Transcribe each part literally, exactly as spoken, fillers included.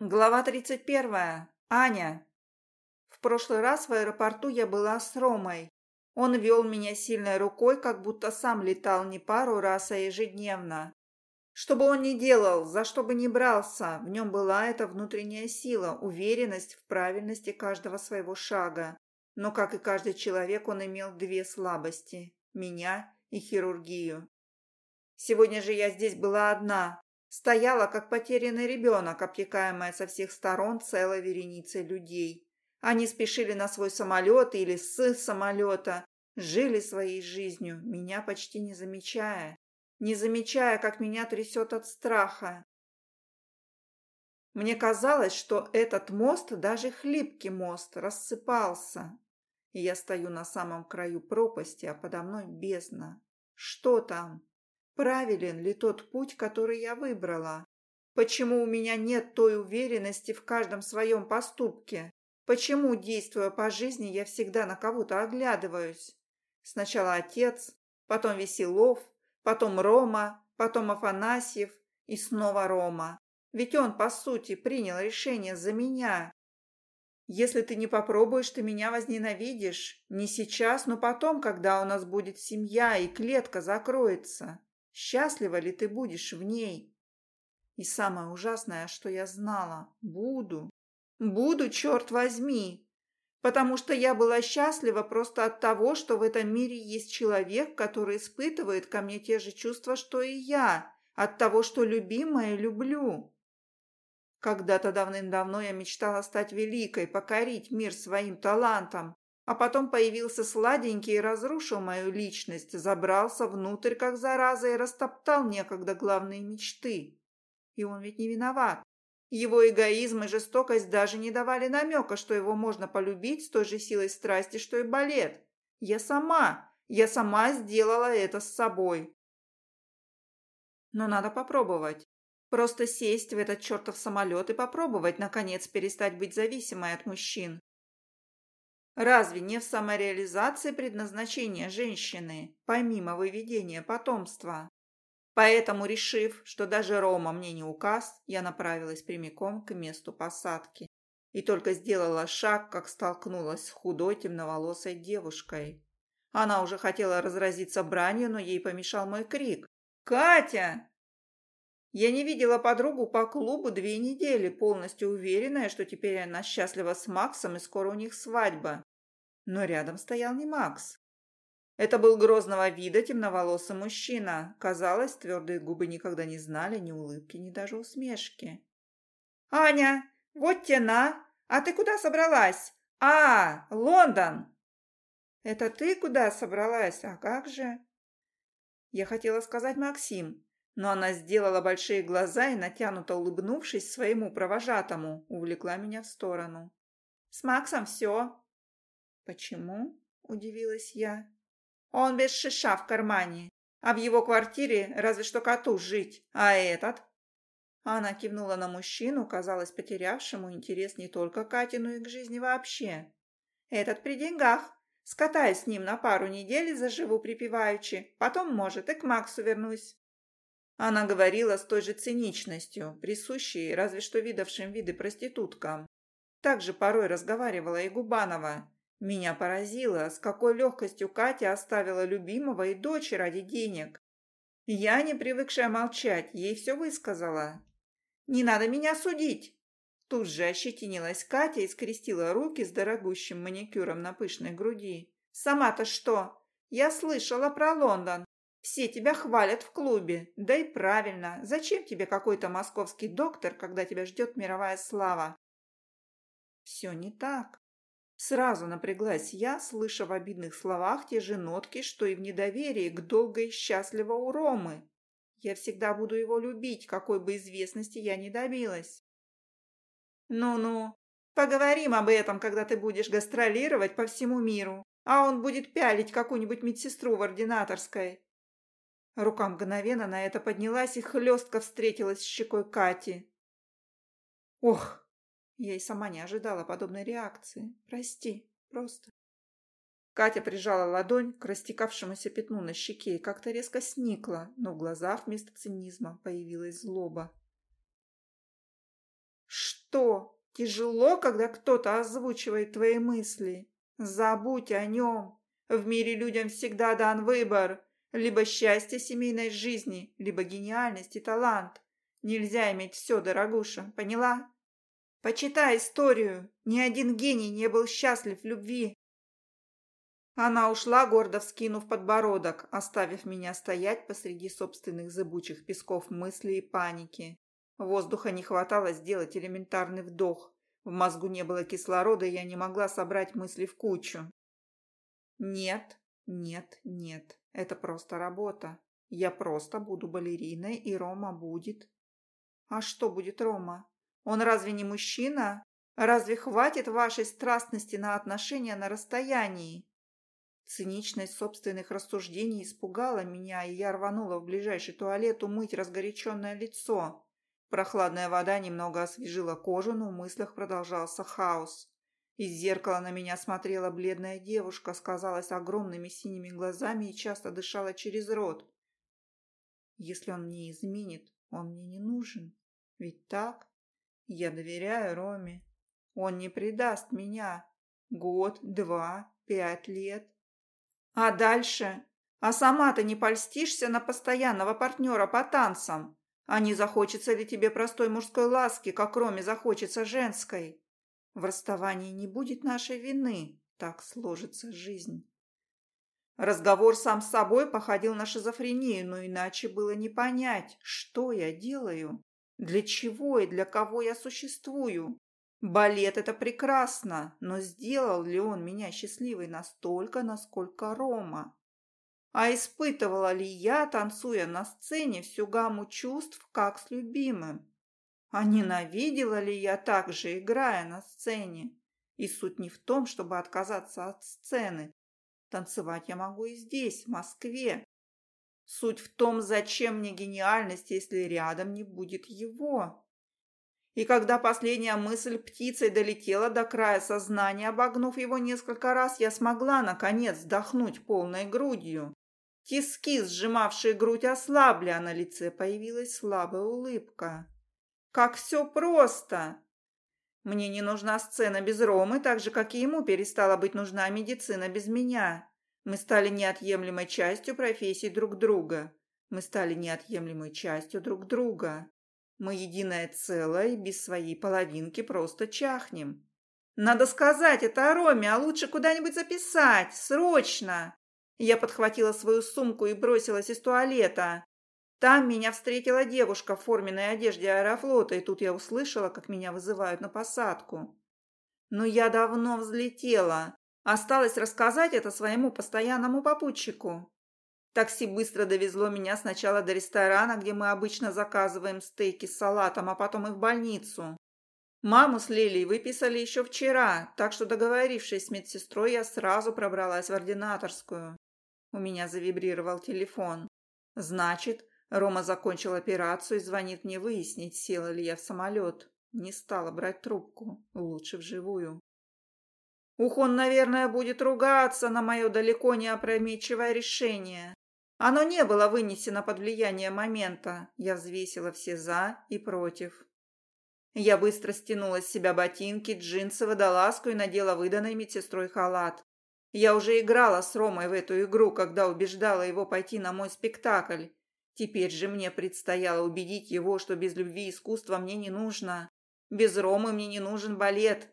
Глава тридцать первая. Аня. В прошлый раз в аэропорту я была с Ромой. Он вел меня сильной рукой, как будто сам летал не пару раз, а ежедневно. Что бы он ни делал, за что бы ни брался, в нем была эта внутренняя сила, уверенность в правильности каждого своего шага. Но, как и каждый человек, он имел две слабости – меня и хирургию. Сегодня же я здесь была одна. Стояла, как потерянный ребенок, обтекаемая со всех сторон целой вереницей людей. Они спешили на свой самолет или с самолета, жили своей жизнью, меня почти не замечая. Не замечая, как меня трясет от страха. Мне казалось, что этот мост, даже хлипкий мост, рассыпался. И я стою на самом краю пропасти, а подо мной бездна. Что там? Правилен ли тот путь, который я выбрала? Почему у меня нет той уверенности в каждом своем поступке? Почему, действуя по жизни, я всегда на кого-то оглядываюсь? Сначала отец, потом Веселов, потом Рома, потом Афанасьев и снова Рома. Ведь он, по сути, принял решение за меня. Если ты не попробуешь, ты меня возненавидишь. Не сейчас, но потом, когда у нас будет семья и клетка закроется. Счастлива ли ты будешь в ней? И самое ужасное, что я знала, буду. Буду, черт возьми. Потому что я была счастлива просто от того, что в этом мире есть человек, который испытывает ко мне те же чувства, что и я. От того, что любимое люблю. Когда-то давным-давно я мечтала стать великой, покорить мир своим талантом. А потом появился сладенький и разрушил мою личность, забрался внутрь, как зараза, и растоптал некогда главные мечты. И он ведь не виноват. Его эгоизм и жестокость даже не давали намека, что его можно полюбить с той же силой страсти, что и балет. Я сама, я сама сделала это с собой. Но надо попробовать. Просто сесть в этот чертов самолет и попробовать, наконец, перестать быть зависимой от мужчин. Разве не в самореализации предназначения женщины, помимо выведения потомства? Поэтому, решив, что даже Рома мне не указ, я направилась прямиком к месту посадки. И только сделала шаг, как столкнулась с худой темноволосой девушкой. Она уже хотела разразиться бранью, но ей помешал мой крик. «Катя!» Я не видела подругу по клубу две недели, полностью уверенная, что теперь она счастлива с Максом и скоро у них свадьба. Но рядом стоял не Макс. Это был грозного вида темноволосый мужчина. Казалось, твердые губы никогда не знали ни улыбки, ни даже усмешки. «Аня, вот те на! А ты куда собралась? А, Лондон!» «Это ты куда собралась? А как же?» Я хотела сказать Максим, но она сделала большие глаза и, натянуто улыбнувшись своему провожатому, увлекла меня в сторону. «С Максом все». «Почему?» – удивилась я. «Он без шиша в кармане, а в его квартире разве что коту жить, а этот?» Она кивнула на мужчину, казалось, потерявшему интерес не только к Кате, но и к жизни вообще. «Этот при деньгах. Скатаюсь с ним на пару недель и заживу припеваючи. Потом, может, и к Максу вернусь». Она говорила с той же циничностью, присущей разве что видавшим виды проституткам. Так же порой разговаривала и Губанова. Меня поразило, с какой легкостью Катя оставила любимого и дочь ради денег. Я, не привыкшая молчать, ей все высказала. «Не надо меня судить!» Тут же ощетинилась Катя и скрестила руки с дорогущим маникюром на пышной груди. «Сама-то что? Я слышала про Лондон. Все тебя хвалят в клубе. Да и правильно. Зачем тебе какой-то московский доктор, когда тебя ждет мировая слава?» Все не так. Сразу напряглась я, слыша в обидных словах те же нотки, что и в недоверии к долго и счастливо у Ромы. Я всегда буду его любить, какой бы известности я ни добилась. «Ну-ну, поговорим об этом, когда ты будешь гастролировать по всему миру, а он будет пялить какую-нибудь медсестру в ординаторской». Рука мгновенно на это поднялась и хлестко встретилась с щекой Кати. «Ох!» Я и сама не ожидала подобной реакции. «Прости, просто». Катя прижала ладонь к растекавшемуся пятну на щеке и как-то резко сникла, но в глазах вместо цинизма появилась злоба. «Что?» Что, тяжело, когда кто-то озвучивает твои мысли? Забудь о нем. В мире людям всегда дан выбор. Либо счастье семейной жизни, либо гениальность и талант. Нельзя иметь все, дорогуша, поняла? Почитай историю. Ни один гений не был счастлив в любви. Она ушла, гордо вскинув подбородок, оставив меня стоять посреди собственных зыбучих песков мыслей и паники. Воздуха не хватало сделать элементарный вдох. В мозгу не было кислорода, и я не могла собрать мысли в кучу. Нет, нет, нет. Это просто работа. Я просто буду балериной, и Рома будет. А что будет Рома? Он разве не мужчина? Разве хватит вашей страстности на отношения на расстоянии? Циничность собственных рассуждений испугала меня, и я рванула в ближайший туалет умыть разгоряченное лицо. Прохладная вода немного освежила кожу, но в мыслях продолжался хаос. Из зеркала на меня смотрела бледная девушка с, казалось, огромными синими глазами и часто дышала через рот. Если он мне изменит, он мне не нужен. Ведь так? Я доверяю Роме. Он не предаст меня. Год, два, пять лет. А дальше? А сама-то не польстишься на постоянного партнера по танцам? А не захочется ли тебе простой мужской ласки, как Роме захочется женской? В расставании не будет нашей вины. Так сложится жизнь. Разговор сам с собой походил на шизофрению, но иначе было не понять, что я делаю, для чего и для кого я существую. Балет – это прекрасно, но сделал ли он меня счастливой настолько, насколько Рома? А испытывала ли я, танцуя на сцене, всю гамму чувств, как с любимым? А ненавидела ли я так же, играя на сцене? И суть не в том, чтобы отказаться от сцены. Танцевать я могу и здесь, в Москве. Суть в том, зачем мне гениальность, если рядом не будет его. И когда последняя мысль птицей долетела до края сознания, обогнув его несколько раз, я смогла, наконец, вдохнуть полной грудью. Тиски, сжимавшие грудь, ослабли, а на лице появилась слабая улыбка. Как все просто! Мне не нужна сцена без Ромы, так же, как и ему перестала быть нужна медицина без меня. Мы стали неотъемлемой частью профессий друг друга. Мы стали неотъемлемой частью друг друга. Мы единое целое и без своей половинки просто чахнем. Надо сказать это о Роме, а лучше куда-нибудь записать. Срочно! Я подхватила свою сумку и бросилась из туалета. Там меня встретила девушка в форменной одежде Аэрофлота, и тут я услышала, как меня вызывают на посадку. Но я давно взлетела. Осталось рассказать это своему постоянному попутчику. Такси быстро довезло меня сначала до ресторана, где мы обычно заказываем стейки с салатом, а потом и в больницу. Маму с Лилией выписали еще вчера, так что, договорившись с медсестрой, я сразу пробралась в ординаторскую. У меня завибрировал телефон. Значит, Рома закончил операцию и звонит мне выяснить, села ли я в самолет. Не стала брать трубку, лучше вживую. Ух, он, наверное, будет ругаться на мое далеко не опрометчивое решение. Оно не было вынесено под влияние момента. Я взвесила все «за» и «против». Я быстро стянула с себя ботинки, джинсы, водолазку и надела выданный медсестрой халат. Я уже играла с Ромой в эту игру, когда убеждала его пойти на мой спектакль. Теперь же мне предстояло убедить его, что без любви искусства мне не нужно. Без Ромы мне не нужен балет.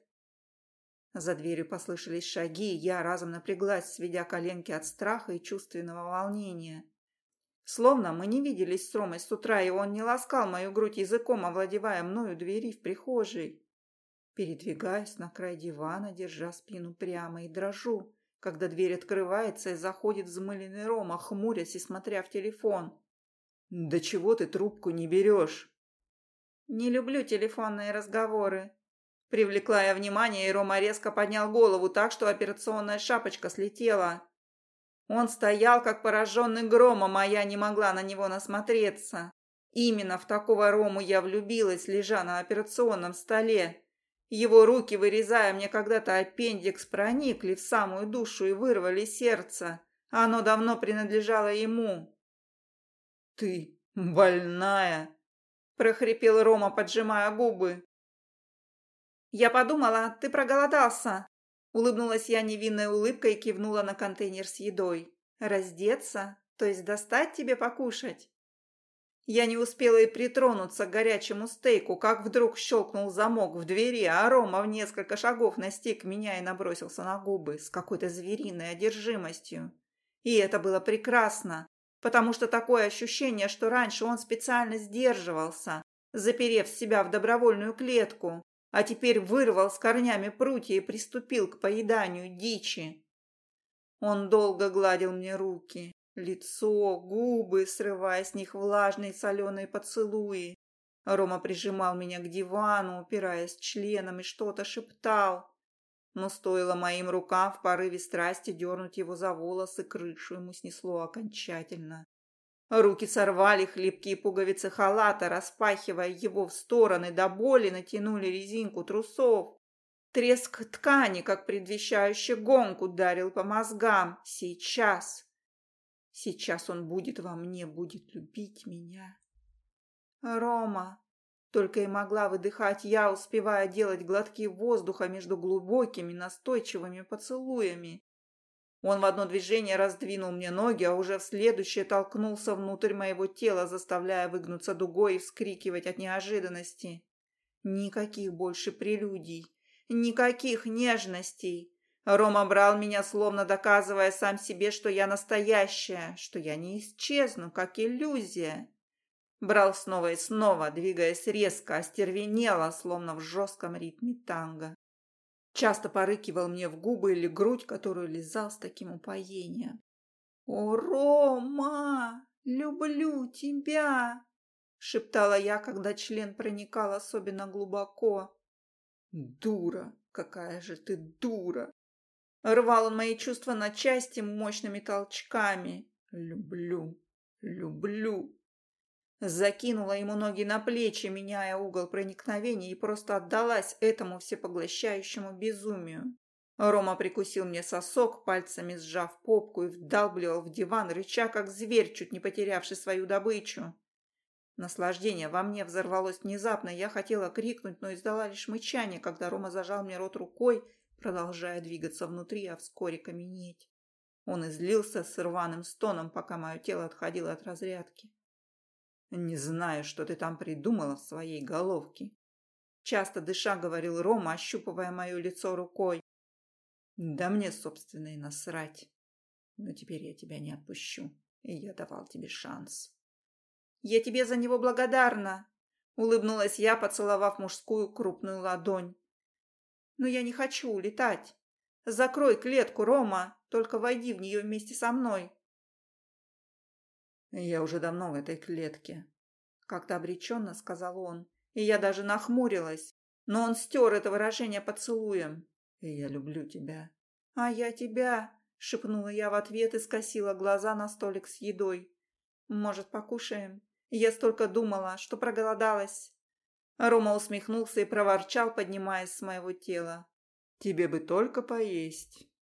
За дверью послышались шаги, и я разом напряглась, сведя коленки от страха и чувственного волнения. Словно мы не виделись с Ромой с утра, и он не ласкал мою грудь языком, овладевая мною двери в прихожей. Передвигаюсь на край дивана, держа спину прямо, и дрожу, когда дверь открывается и заходит взмыленный Рома, хмурясь и смотря в телефон. «Да чего ты трубку не берешь?» «Не люблю телефонные разговоры». Привлекла я внимание, и Рома резко поднял голову так, что операционная шапочка слетела. Он стоял, как пораженный громом, а я не могла на него насмотреться. Именно в такого Рому я влюбилась, лежа на операционном столе. Его руки, вырезая мне когда-то аппендикс, проникли в самую душу и вырвали сердце. Оно давно принадлежало ему. «Ты больная!» – прохрипел Рома, поджимая губы. Я подумала, ты проголодался. Улыбнулась я невинной улыбкой и кивнула на контейнер с едой. Раздеться? То есть достать тебе покушать? Я не успела и притронуться к горячему стейку, как вдруг щелкнул замок в двери, а Рома в несколько шагов настиг меня и набросился на губы с какой-то звериной одержимостью. И это было прекрасно, потому что такое ощущение, что раньше он специально сдерживался, заперев себя в добровольную клетку, а теперь вырвал с корнями прутья и приступил к поеданию дичи. Он долго гладил мне руки, лицо, губы, срывая с них влажные соленые поцелуи. Рома прижимал меня к дивану, упираясь членом, и что-то шептал. Но стоило моим рукам в порыве страсти дернуть его за волосы, крышу ему снесло окончательно. Руки сорвали хлипкие пуговицы халата, распахивая его в стороны, до боли натянули резинку трусов. Треск ткани, как предвещающий гонг, ударил по мозгам. Сейчас. Сейчас он будет во мне, будет любить меня. Рома. Только и могла выдыхать я, успевая делать глотки воздуха между глубокими, настойчивыми поцелуями. Он в одно движение раздвинул мне ноги, а уже в следующее толкнулся внутрь моего тела, заставляя выгнуться дугой и вскрикивать от неожиданности. Никаких больше прелюдий. Никаких нежностей. Рома брал меня, словно доказывая сам себе, что я настоящая, что я не исчезну, как иллюзия. Брал снова и снова, двигаясь резко, остервенело, словно в жестком ритме танго. Часто порыкивал мне в губы или грудь, которую лизал с таким упоением. «О, Рома, люблю тебя!» — шептала я, когда член проникал особенно глубоко. «Дура! Какая же ты дура!» Рвал он мои чувства на части мощными толчками. «Люблю! Люблю!» Закинула ему ноги на плечи, меняя угол проникновения, и просто отдалась этому всепоглощающему безумию. Рома прикусил мне сосок, пальцами сжав попку, и вдалбливал в диван, рыча, как зверь, чуть не потерявший свою добычу. Наслаждение во мне взорвалось внезапно, я хотела крикнуть, но издала лишь мычание, когда Рома зажал мне рот рукой, продолжая двигаться внутри, а вскоре каменеть. Он излился с рваным стоном, пока мое тело отходило от разрядки. «Не знаю, что ты там придумала в своей головке», — часто дыша говорил Рома, ощупывая мое лицо рукой. «Да мне, собственно, и насрать. Но теперь я тебя не отпущу, и я давал тебе шанс». «Я тебе за него благодарна», — улыбнулась я, поцеловав мужскую крупную ладонь. «Но я не хочу улетать. Закрой клетку, Рома, только войди в нее вместе со мной». «Я уже давно в этой клетке», — как-то обреченно сказал он, и я даже нахмурилась, но он стер это выражение поцелуем. «И я люблю тебя». «А я тебя», — шепнула я в ответ и скосила глаза на столик с едой. «Может, покушаем?» Я столько думала, что проголодалась. Рома усмехнулся и проворчал, поднимаясь с моего тела. «Тебе бы только поесть».